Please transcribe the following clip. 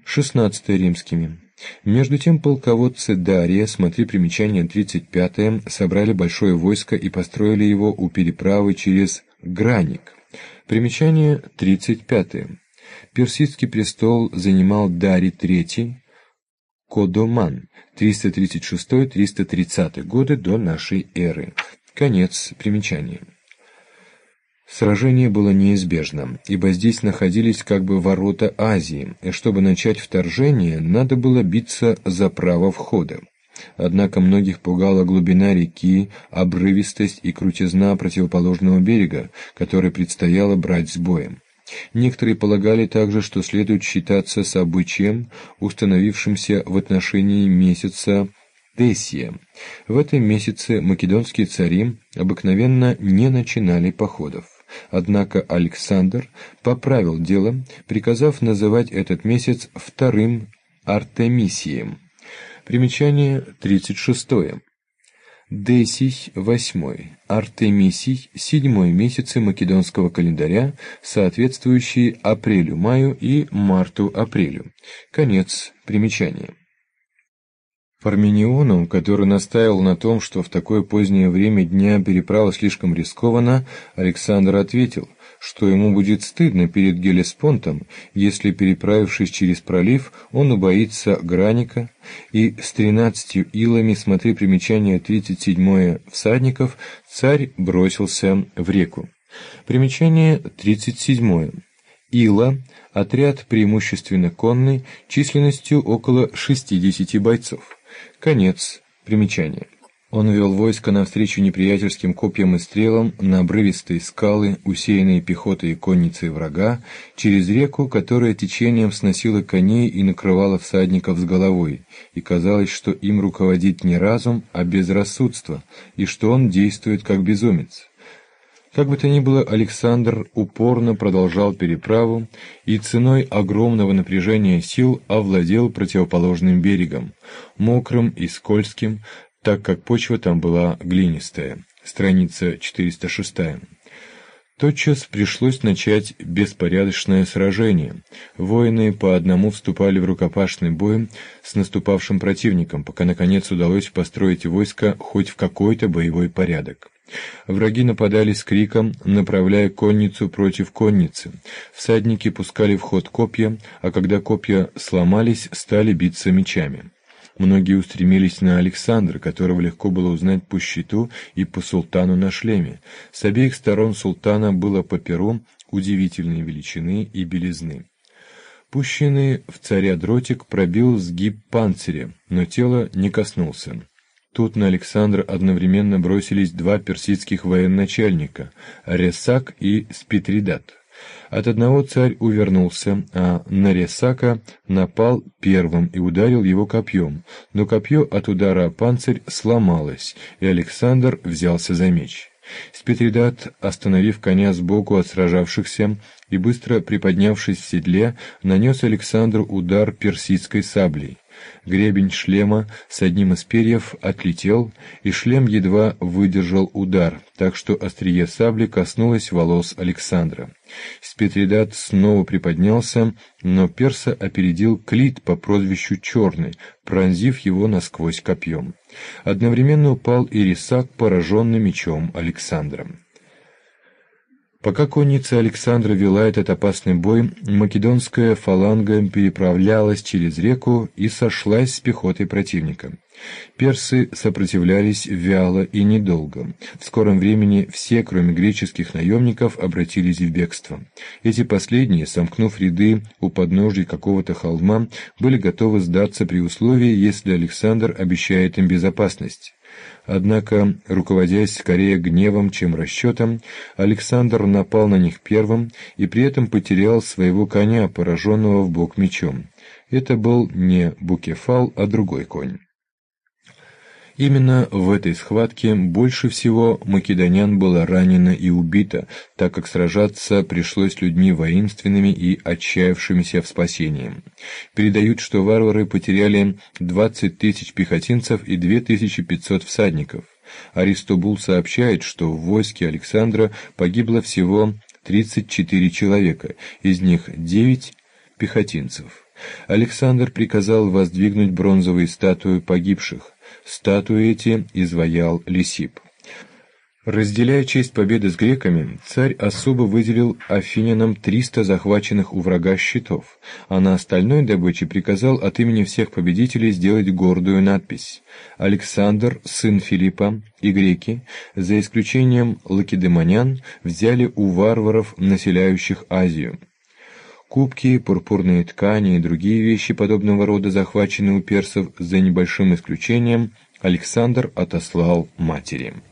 16 римскими. Между тем полководцы Дария, смотри примечание 35, собрали большое войско и построили его у переправы через Граник. Примечание 35. Персидский престол занимал Дарий III Кодоман, 336-330 годы до нашей эры. Конец примечания. Сражение было неизбежно, ибо здесь находились как бы ворота Азии, и чтобы начать вторжение, надо было биться за право входа. Однако многих пугала глубина реки, обрывистость и крутизна противоположного берега, который предстояло брать с боем. Некоторые полагали также, что следует считаться с обычаем, установившимся в отношении месяца Тесия. В этом месяце македонские цари обыкновенно не начинали походов. Однако Александр поправил дело, приказав называть этот месяц вторым Артемисием. Примечание 36. Десий – 8, Артемисий – 7 месяцы македонского календаря, соответствующие апрелю-маю и марту-апрелю. Конец примечания. Пармениону, который настаивал на том, что в такое позднее время дня переправа слишком рискована, Александр ответил, что ему будет стыдно перед Геллеспонтом, если, переправившись через пролив, он убоится Граника, и с 13 илами, смотри примечание 37, всадников, царь бросился в реку. Примечание 37. Ила – отряд преимущественно конный, численностью около 60 бойцов. Конец примечания. Он вел войско навстречу неприятельским копьям и стрелам на обрывистые скалы, усеянные пехотой и конницей врага, через реку, которая течением сносила коней и накрывала всадников с головой, и казалось, что им руководит не разум, а безрассудство, и что он действует как безумец. Как бы то ни было, Александр упорно продолжал переправу и ценой огромного напряжения сил овладел противоположным берегом, мокрым и скользким, так как почва там была глинистая. Страница 406. Тотчас пришлось начать беспорядочное сражение. Воины по одному вступали в рукопашный бой с наступавшим противником, пока наконец удалось построить войско хоть в какой-то боевой порядок. Враги нападали с криком, направляя конницу против конницы. Всадники пускали в ход копья, а когда копья сломались, стали биться мечами. Многие устремились на Александра, которого легко было узнать по щиту и по султану на шлеме. С обеих сторон султана было по перу удивительной величины и белизны. Пущенный в царя дротик пробил сгиб панциря, но тело не коснулся. Тут на Александра одновременно бросились два персидских военачальника – Ресак и Спитридат. От одного царь увернулся, а на Ресака напал первым и ударил его копьем, но копье от удара о панцирь сломалось, и Александр взялся за меч. Спитридат, остановив коня сбоку от сражавшихся и быстро приподнявшись в седле, нанес Александру удар персидской саблей. Гребень шлема с одним из перьев отлетел, и шлем едва выдержал удар, так что острие сабли коснулось волос Александра. Спитридат снова приподнялся, но перса опередил Клит по прозвищу Черный, пронзив его насквозь копьем. Одновременно упал и Ресак, пораженный мечом Александра. Пока конница Александра вела этот опасный бой, македонская фаланга переправлялась через реку и сошлась с пехотой противника. Персы сопротивлялись вяло и недолго. В скором времени все, кроме греческих наемников, обратились в бегство. Эти последние, сомкнув ряды у подножия какого-то холма, были готовы сдаться при условии, если Александр обещает им безопасность. Однако, руководясь скорее гневом, чем расчетом, Александр напал на них первым и при этом потерял своего коня, пораженного в бок мечом. Это был не Букефал, а другой конь. Именно в этой схватке больше всего македонян было ранено и убито, так как сражаться пришлось людьми воинственными и отчаявшимися в спасении. Передают, что варвары потеряли 20 тысяч пехотинцев и 2500 всадников. Аристобул сообщает, что в войске Александра погибло всего 34 человека, из них 9 пехотинцев. Александр приказал воздвигнуть бронзовые статуи погибших. Статуи эти изваял Лисип. Разделяя честь победы с греками, царь особо выделил афинянам 300 захваченных у врага щитов, а на остальной добыче приказал от имени всех победителей сделать гордую надпись: «Александр, сын Филиппа, и греки, за исключением лакедемонян, взяли у варваров, населяющих Азию». Кубки, пурпурные ткани и другие вещи подобного рода, захваченные у персов, за небольшим исключением, Александр отослал матери.